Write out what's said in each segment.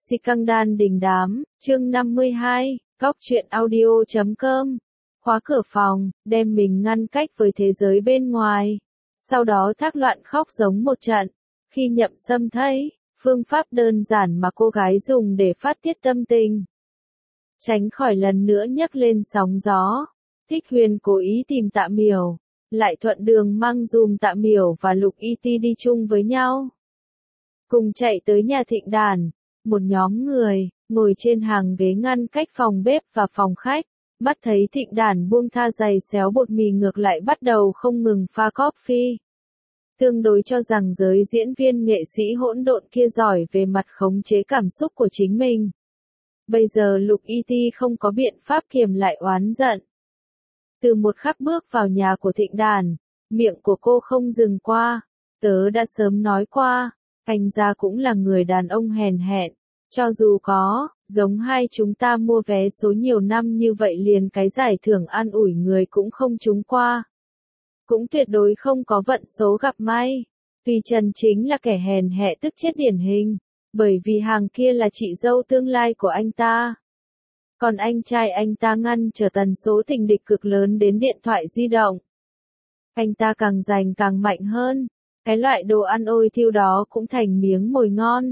Si căng đan đình đám, chương 52, góc truyện audio.com. Khóa cửa phòng, đem mình ngăn cách với thế giới bên ngoài. Sau đó thác loạn khóc giống một trận. Khi Nhậm Sâm thấy, phương pháp đơn giản mà cô gái dùng để phát tiết tâm tình. Tránh khỏi lần nữa nhấc lên sóng gió. Thích Huyền cố ý tìm Tạ Miểu, lại thuận đường mang dùm Tạ Miểu và Lục Y Ti đi chung với nhau. Cùng chạy tới nhà Thịnh Đàn. Một nhóm người, ngồi trên hàng ghế ngăn cách phòng bếp và phòng khách, mắt thấy Thịnh Đàn buông tha giày xéo bột mì ngược lại bắt đầu không ngừng pha coffee. Tương đối cho rằng giới diễn viên nghệ sĩ hỗn độn kia giỏi về mặt khống chế cảm xúc của chính mình. Bây giờ Lục Y Ti không có biện pháp kiềm lại oán giận. Từ một khắc bước vào nhà của Thịnh Đàn, miệng của cô không dừng qua. Tớ đã sớm nói qua, anh gia cũng là người đàn ông hèn hẹn. Cho dù có, giống hai chúng ta mua vé số nhiều năm như vậy liền cái giải thưởng an ủi người cũng không trúng qua. Cũng tuyệt đối không có vận số gặp may. Tùy Trần chính là kẻ hèn hẹ tức chết điển hình, bởi vì hàng kia là chị dâu tương lai của anh ta. Còn anh trai anh ta ngăn trở tần số tình địch cực lớn đến điện thoại di động. Anh ta càng giành càng mạnh hơn, cái loại đồ ăn ôi thiêu đó cũng thành miếng mồi ngon.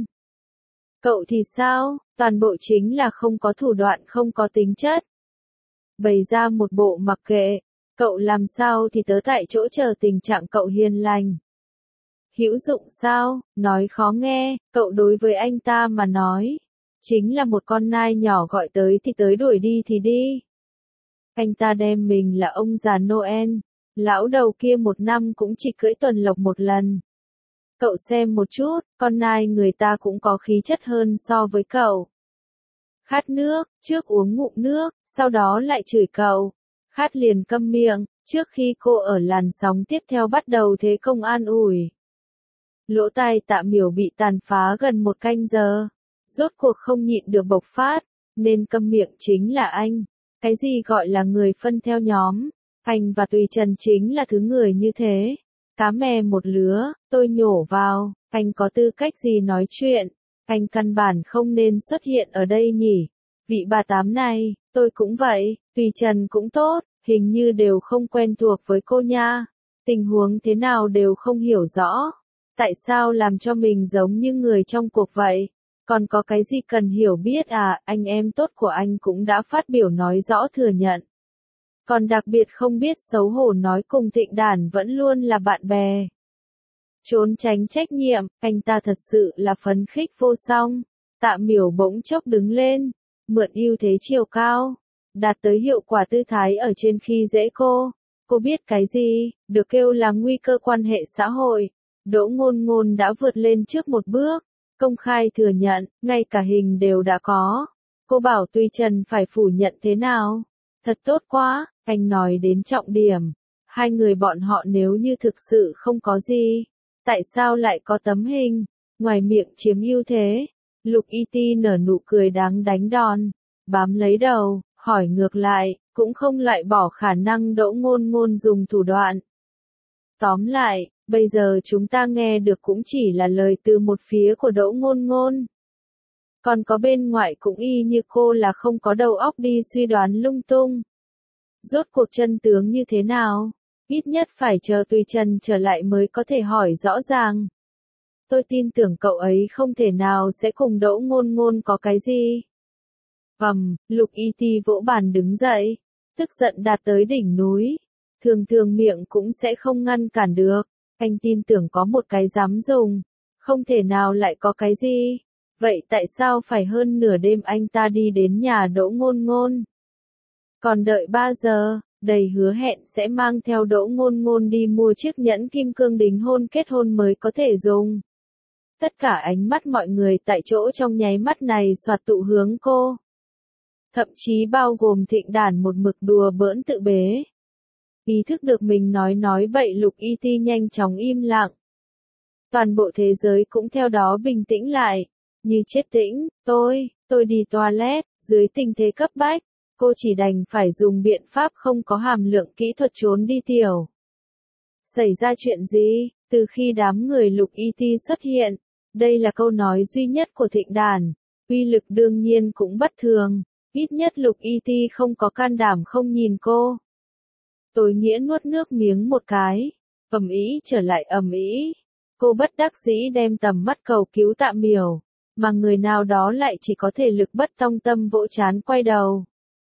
Cậu thì sao, toàn bộ chính là không có thủ đoạn không có tính chất. Bày ra một bộ mặc kệ, cậu làm sao thì tớ tại chỗ chờ tình trạng cậu hiền lành. Hữu dụng sao, nói khó nghe, cậu đối với anh ta mà nói. Chính là một con nai nhỏ gọi tới thì tới đuổi đi thì đi. Anh ta đem mình là ông già Noel, lão đầu kia một năm cũng chỉ cưỡi tuần lộc một lần. Cậu xem một chút, con nai người ta cũng có khí chất hơn so với cậu. Khát nước, trước uống ngụm nước, sau đó lại chửi cậu. Khát liền câm miệng, trước khi cô ở làn sóng tiếp theo bắt đầu thế công an ủi. Lỗ tai Tạ Miểu bị tàn phá gần một canh giờ. Rốt cuộc không nhịn được bộc phát, nên câm miệng chính là anh. Cái gì gọi là người phân theo nhóm, anh và Tùy Trần chính là thứ người như thế. Cá mè một lứa, tôi nhổ vào, anh có tư cách gì nói chuyện, anh căn bản không nên xuất hiện ở đây nhỉ. Vị bà tám này, tôi cũng vậy, Tùy Trần cũng tốt, hình như đều không quen thuộc với cô nha. Tình huống thế nào đều không hiểu rõ. Tại sao làm cho mình giống như người trong cuộc vậy? Còn có cái gì cần hiểu biết à, anh em tốt của anh cũng đã phát biểu nói rõ thừa nhận. Còn đặc biệt không biết xấu hổ nói cùng Thịnh Đàn vẫn luôn là bạn bè. Trốn tránh trách nhiệm, anh ta thật sự là phấn khích vô song. Tạ Miểu bỗng chốc đứng lên, mượn ưu thế chiều cao, đạt tới hiệu quả tư thái ở trên khi dễ cô. Cô biết cái gì, được kêu là nguy cơ quan hệ xã hội. Đỗ Ngôn Ngôn đã vượt lên trước một bước, công khai thừa nhận, ngay cả hình đều đã có. Cô bảo Tùy Trần phải phủ nhận thế nào? Thật tốt quá, anh nói đến trọng điểm. Hai người bọn họ nếu như thực sự không có gì, tại sao lại có tấm hình? Ngoài miệng chiếm ưu thế, Lục Y Ti nở nụ cười đáng đánh đòn, bám lấy đầu, hỏi ngược lại, cũng không loại bỏ khả năng Đỗ Ngôn Ngôn dùng thủ đoạn. Tóm lại, bây giờ chúng ta nghe được cũng chỉ là lời từ một phía của Đỗ Ngôn Ngôn. Còn có bên ngoài cũng y như cô là không có đầu óc đi suy đoán lung tung. Rốt cuộc chân tướng như thế nào? Ít nhất phải chờ Tùy Trần trở lại mới có thể hỏi rõ ràng. Tôi tin tưởng cậu ấy không thể nào sẽ cùng Đỗ Ngôn Ngôn có cái gì. Lục Y Ti vỗ bàn đứng dậy, tức giận đạt tới đỉnh núi. Thường thường miệng cũng sẽ không ngăn cản được. Anh tin tưởng có một cái dám dùng, không thể nào lại có cái gì. Vậy tại sao phải hơn nửa đêm anh ta đi đến nhà Đỗ Ngôn Ngôn? Còn đợi 3 giờ, đầy hứa hẹn sẽ mang theo Đỗ Ngôn Ngôn đi mua chiếc nhẫn kim cương đính hôn kết hôn mới có thể dùng. Tất cả ánh mắt mọi người tại chỗ trong nháy mắt này xoạt tụ hướng cô. Thậm chí bao gồm Thịnh Đàn một mực đùa bỡn tự bế. Ý thức được mình nói bậy Lục Y Ti nhanh chóng im lặng. Toàn bộ thế giới cũng theo đó bình tĩnh lại. Như chết tĩnh, tôi đi toilet, dưới tình thế cấp bách, cô chỉ đành phải dùng biện pháp không có hàm lượng kỹ thuật trốn đi tiểu. Xảy ra chuyện gì? Từ khi đám người Lục Y Ti xuất hiện, đây là câu nói duy nhất của Thịnh Đàn. uy lực đương nhiên cũng bất thường, ít nhất Lục Y Ti không có can đảm không nhìn cô. Tối Nghĩa nuốt nước miếng một cái, ầm ĩ trở lại ầm ĩ. Cô bất đắc dĩ đem tầm mắt cầu cứu Tạ Miểu, mà người nào đó lại chỉ có thể lực bất tòng tâm vỗ chán quay đầu.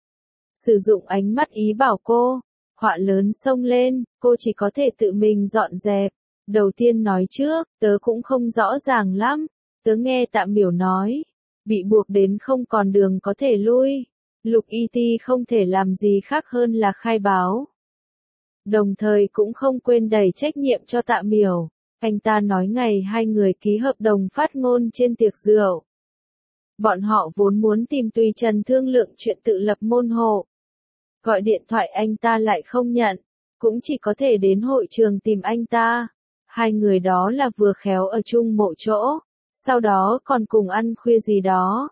Sử dụng ánh mắt ý bảo cô, họa lớn xông lên, cô chỉ có thể tự mình dọn dẹp. Đầu tiên nói trước, tớ cũng không rõ ràng lắm, tớ nghe Tạ Miểu nói, bị buộc đến không còn đường có thể lui. Lục Y Ti không thể làm gì khác hơn là khai báo. Đồng thời cũng không quên đẩy trách nhiệm cho Tạ Miểu. Anh ta nói ngày hai người ký hợp đồng phát ngôn trên tiệc rượu. Bọn họ vốn muốn tìm Tùy Trần thương lượng chuyện tự lập môn hộ. Gọi điện thoại anh ta lại không nhận, cũng chỉ có thể đến hội trường tìm anh ta. Hai người đó là vừa khéo ở chung một chỗ, sau đó còn cùng ăn khuya gì đó.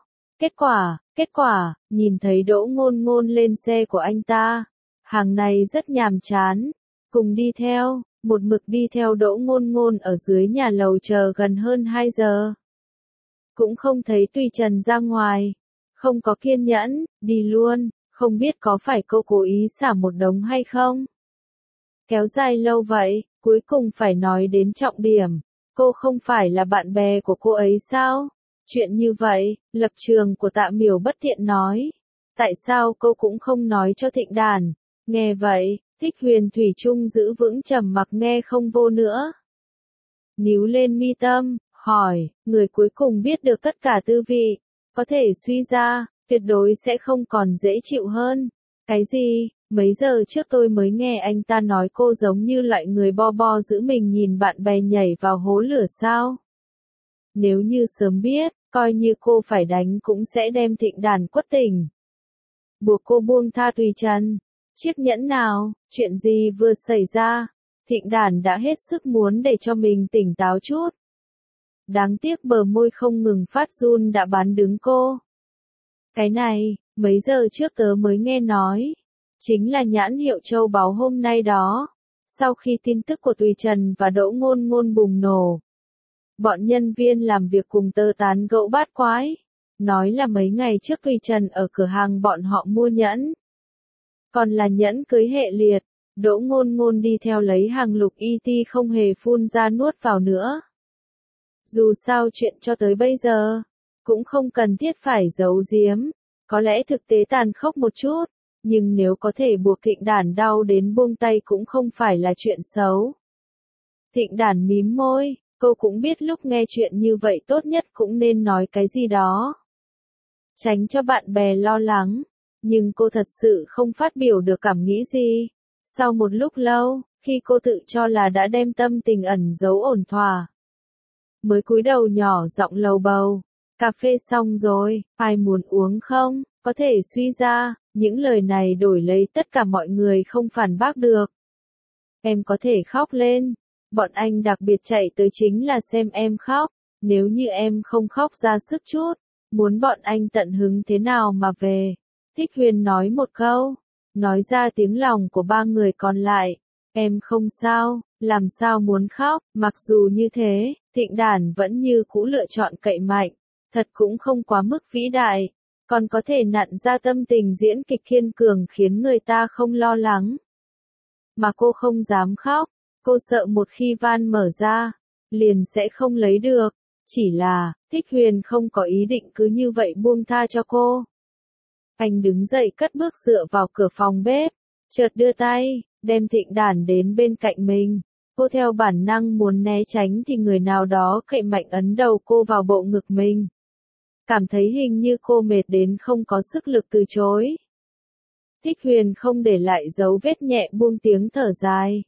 Kết quả, nhìn thấy Đỗ Ngôn Ngôn lên xe của anh ta. Hàng này rất nhàm chán, cùng đi theo, một mực đi theo Đỗ Ngôn Ngôn ở dưới nhà lầu chờ gần hơn 2 giờ. Cũng không thấy Tùy Trần ra ngoài, không có kiên nhẫn, đi luôn, không biết có phải cô cố ý xả một đống hay không. Kéo dài lâu vậy, cuối cùng phải nói đến trọng điểm, cô không phải là bạn bè của cô ấy sao? Chuyện như vậy, lập trường của Tạ Miểu bất thiện nói. Tại sao cô cũng không nói cho Thịnh Đản? Nghe vậy, Thích Huyền thủy chung giữ vững trầm mặc nghe không vô nữa. Níu lên mi tâm, hỏi, người cuối cùng biết được tất cả tư vị, có thể suy ra, tuyệt đối sẽ không còn dễ chịu hơn. Cái gì? Mấy giờ trước tôi mới nghe anh ta nói cô giống như loại người bo bo giữ mình nhìn bạn bè nhảy vào hố lửa sao? Nếu như sớm biết, coi như cô phải đánh cũng sẽ đem Thịnh Đản quất tỉnh. Buộc cô buông tha Tùy Trần. Chiếc nhẫn nào, chuyện gì vừa xảy ra? Thịnh Đản đã hết sức muốn để cho mình tỉnh táo chút. Đáng tiếc bờ môi không ngừng phát run đã bán đứng cô. Cái này, mấy giờ trước tớ mới nghe nói. Chính là nhãn hiệu châu báu hôm nay đó. Sau khi tin tức của Tùy Trần và Đỗ Ngôn Ngôn bùng nổ, bọn nhân viên làm việc cùng tơ tán gẫu bát quái. Nói là mấy ngày trước Tùy Trần ở cửa hàng bọn họ mua nhẫn. Còn là nhẫn cưới hệ liệt, Đỗ Ngôn Ngôn đi theo lấy hàng Lục Y Ti không hề phun ra nuốt vào nữa. Dù sao chuyện cho tới bây giờ, cũng không cần thiết phải giấu giếm, có lẽ thực tế tàn khốc một chút, nhưng nếu có thể buộc Thịnh Đản đau đến buông tay cũng không phải là chuyện xấu. Thịnh Đản mím môi, cô cũng biết lúc nghe chuyện như vậy tốt nhất cũng nên nói cái gì đó. Tránh cho bạn bè lo lắng, nhưng cô thật sự không phát biểu được cảm nghĩ gì. Sau một lúc lâu, khi cô tự cho là đã đem tâm tình ẩn giấu ổn thỏa, mới cúi đầu nhỏ giọng lầu bầu, cà phê xong rồi, ai muốn uống không? Có thể suy ra, những lời này đổi lấy tất cả mọi người không phản bác được. Em có thể khóc lên, bọn anh đặc biệt chạy tới chính là xem em khóc, nếu như em không khóc ra sức chút, muốn bọn anh tận hứng thế nào mà về. Thích Huyền nói một câu, nói ra tiếng lòng của ba người còn lại, em không sao, làm sao muốn khóc, mặc dù như thế, Thịnh Đản vẫn như cũ lựa chọn cậy mạnh, thật cũng không quá mức vĩ đại, còn có thể nặn ra tâm tình diễn kịch kiên cường khiến người ta không lo lắng. Mà cô không dám khóc, cô sợ một khi van mở ra, liền sẽ không lấy được, chỉ là, Thích Huyền không có ý định cứ như vậy buông tha cho cô. Anh đứng dậy cất bước dựa vào cửa phòng bếp, chợt đưa tay, đem Thịnh Đản đến bên cạnh mình. Cô theo bản năng muốn né tránh thì người nào đó cậy mạnh ấn đầu cô vào bộ ngực mình. Cảm thấy hình như cô mệt đến không có sức lực từ chối. Thích Huyền không để lại dấu vết nhẹ buông tiếng thở dài.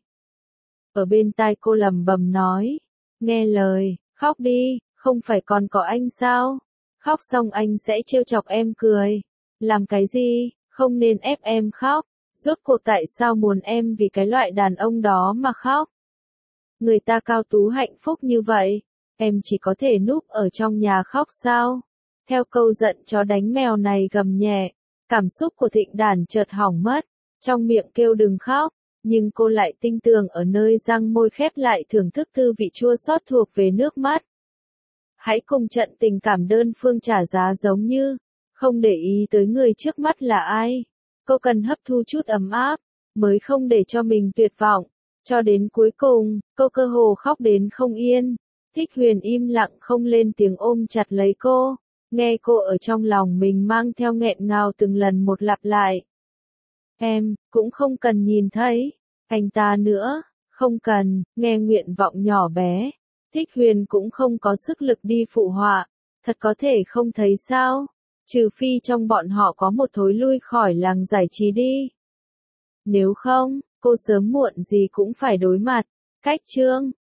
Ở bên tai cô lẩm bẩm nói, nghe lời, khóc đi, không phải còn có anh sao? Khóc xong anh sẽ trêu chọc em cười. Làm cái gì, không nên ép em khóc. Rốt cuộc tại sao muốn em vì cái loại đàn ông đó mà khóc? Người ta cao tú hạnh phúc như vậy, em chỉ có thể núp ở trong nhà khóc sao? Theo câu giận chó đánh mèo này gầm nhẹ, cảm xúc của Thịnh Đản chợt hỏng mất, trong miệng kêu đừng khóc, nhưng cô lại tinh tường ở nơi răng môi khép lại thưởng thức tư vị chua xót thuộc về nước mắt. Hãy cùng trận tình cảm đơn phương trả giá giống như, không để ý tới người trước mắt là ai. Cô cần hấp thu chút ấm áp, mới không để cho mình tuyệt vọng. Cho đến cuối cùng, cô cơ hồ khóc đến không yên. Thích Huyền im lặng không lên tiếng ôm chặt lấy cô. Nghe cô ở trong lòng mình mang theo nghẹn ngào từng lần một lặp lại. Em, cũng không cần nhìn thấy anh ta nữa, không cần, nghe nguyện vọng nhỏ bé. Thích Huyền cũng không có sức lực đi phụ họa, thật có thể không thấy sao, trừ phi trong bọn họ có một thối lui khỏi làng giải trí đi. Nếu không, cô sớm muộn gì cũng phải đối mặt. Cách chương